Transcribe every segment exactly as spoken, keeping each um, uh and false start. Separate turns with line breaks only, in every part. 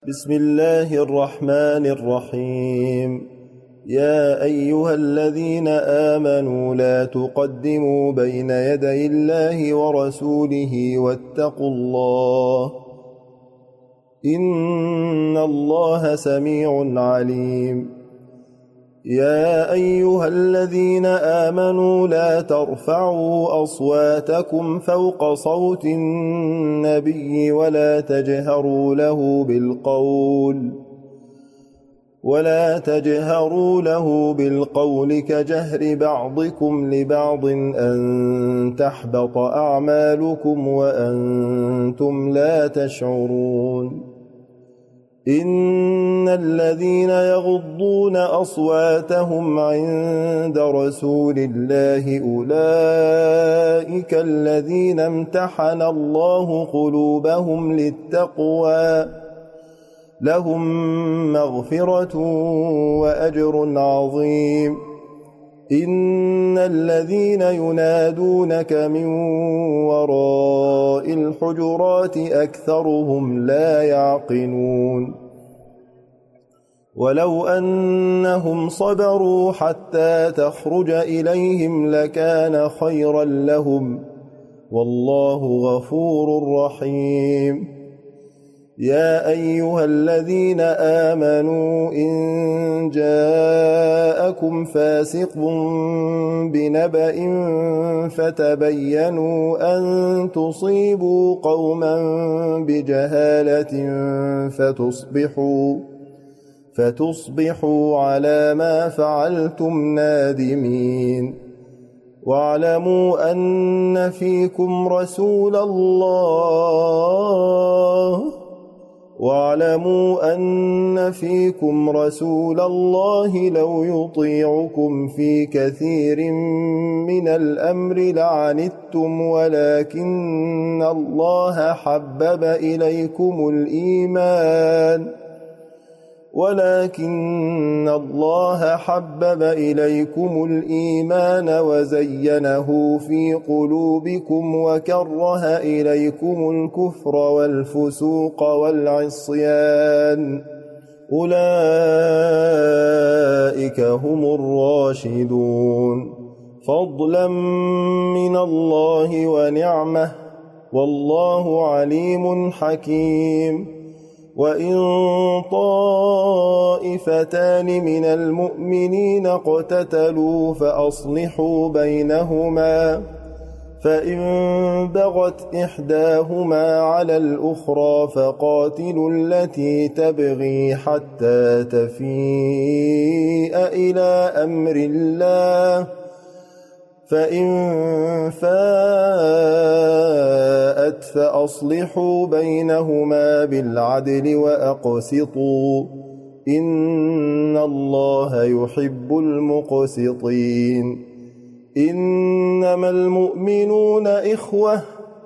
بسم الله الرحمن الرحيم. يا أيها الذين آمنوا لا تقدموا بين يدي الله ورسوله واتقوا الله إن الله سميع عليم. يا أيها الذين آمنوا لا ترفعوا أصواتكم فوق صوت النبي ولا تجهروا له بالقول ولا تجهروا له بالقول كجهر بعضكم لبعض أن تحبط أعمالكم وأنتم لا تشعرون. إن الذين يغضون أصواتهم عند رسول الله أولئك الذين امتحن الله قلوبهم للتقوى لهم مغفرة وأجر عظيم. إن الذين ينادونك من وراء الحجرات أكثرهم لا يعقلون. ولو أنهم صبروا حتى تخرج إليهم لكان خيرا لهم والله غفور رحيم. يا أيها الذين آمنوا إن جاءكم فاسق بنبأ فتبينوا أن تصيبوا قوما بجهالة فتصبحوا فتصبحوا على ما فعلتم نادمين. واعلموا أن فيكم رسول الله واعلموا أن فيكم رسول الله لو يطيعكم في كثير من الأمر لعنتم ولكن الله حبب إليكم الإيمان ولكن الله حبب إليكم الإيمان وزينه في قلوبكم وكره إليكم الكفر والفسوق والعصيان أولئك هم الراشدون فضلا من الله ونعمه والله عليم حكيم. وإن طائفتان من المؤمنين اقتتلوا فأصلحوا بينهما فإن بغت إحداهما على الأخرى فقاتلوا التي تبغي حتى تفيء إلى أمر الله فإن فاءت فأصلحوا بينهما بالعدل وأقسطوا إن الله يحب المقسطين. إنما المؤمنون إخوة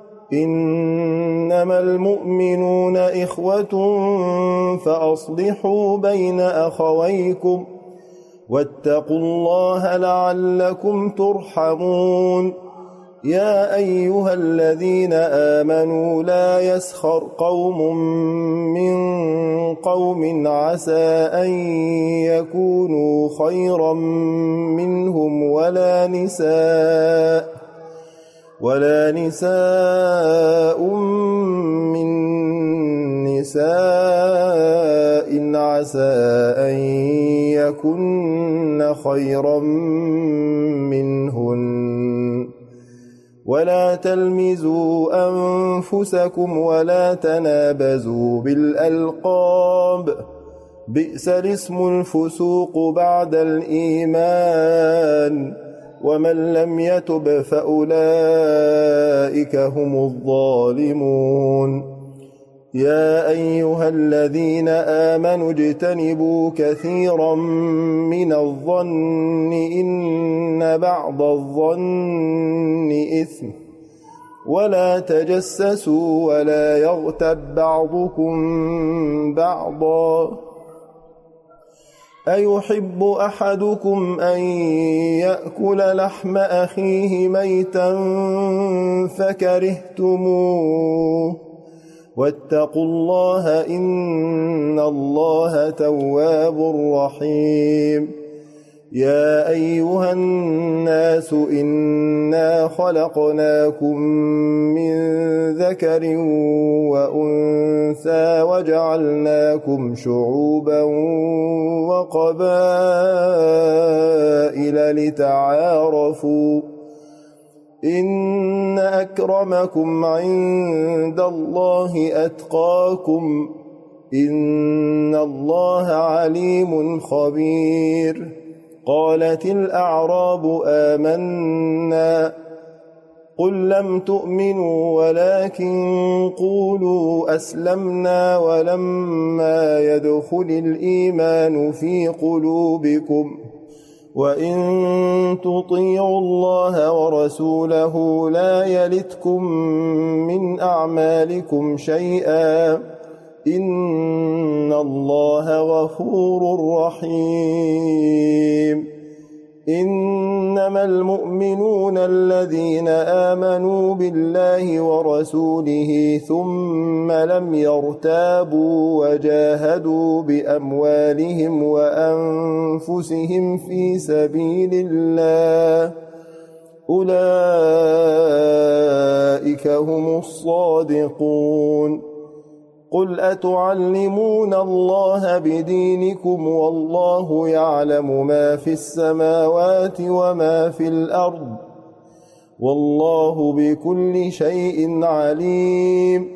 إنما المؤمنون إخوة فأصلحوا بين أخويكم واتقوا الله لعلكم ترحمون. يا أيها الذين آمنوا لا يسخر قوم من قوم عسى أن يكونوا خيرا منهم ولا نساء ولا نساء من نساء عسى أن يكن خيرا منهن ولا تلمزوا أنفسكم ولا تنابزوا بالألقاب بئس الاسم الفسوق بعد الإيمان ومن لم يتب فأولئك هم الظالمون. يا أيها الذين آمنوا اجتنبوا كثيرا من الظن إن بعض الظن إثم ولا تجسسوا ولا يغتب بعضكم بعضا أيحب أحدكم أن يأكل لحم أخيه ميتا فكرهتموه واتقوا الله إن الله تواب رحيم يا أيها الناس إنا خلقناكم من ذكر وأنثى وجعلناكم شعوبا وقبائل لتعارفوا إن أكرمكم عند الله أتقاكم إن الله عليم خبير قالت الأعراب آمنا قل لم تؤمنوا ولكن قولوا أسلمنا ولما يدخل الإيمان في قلوبكم وإن تطيعوا الله ورسوله لا يلتكم من أعمالكم شيئا إن الله غفور رحيم إنما المؤمنون الذين آمنوا بالله ورسوله ثم لم يرتابوا وجاهدوا بأموالهم وأنفسهم في سبيل الله أولئك هم الصادقون قل أتعلمون الله بدينكم والله يعلم ما في السماوات وما في الأرض والله بكل شيء عليم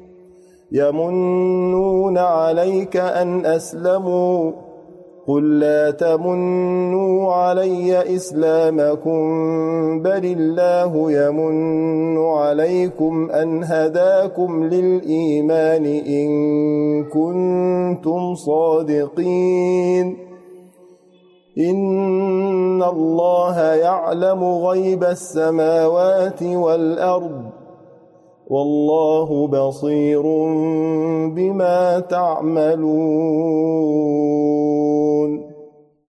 يمنون عليك أن أسلموا قل لا تمنوا علي إسلامكم بل الله يمن عليكم أن هداكم للإيمان إن كنتم صادقين إن الله يعلم غيب السماوات والأرض والله بصير بما تعملون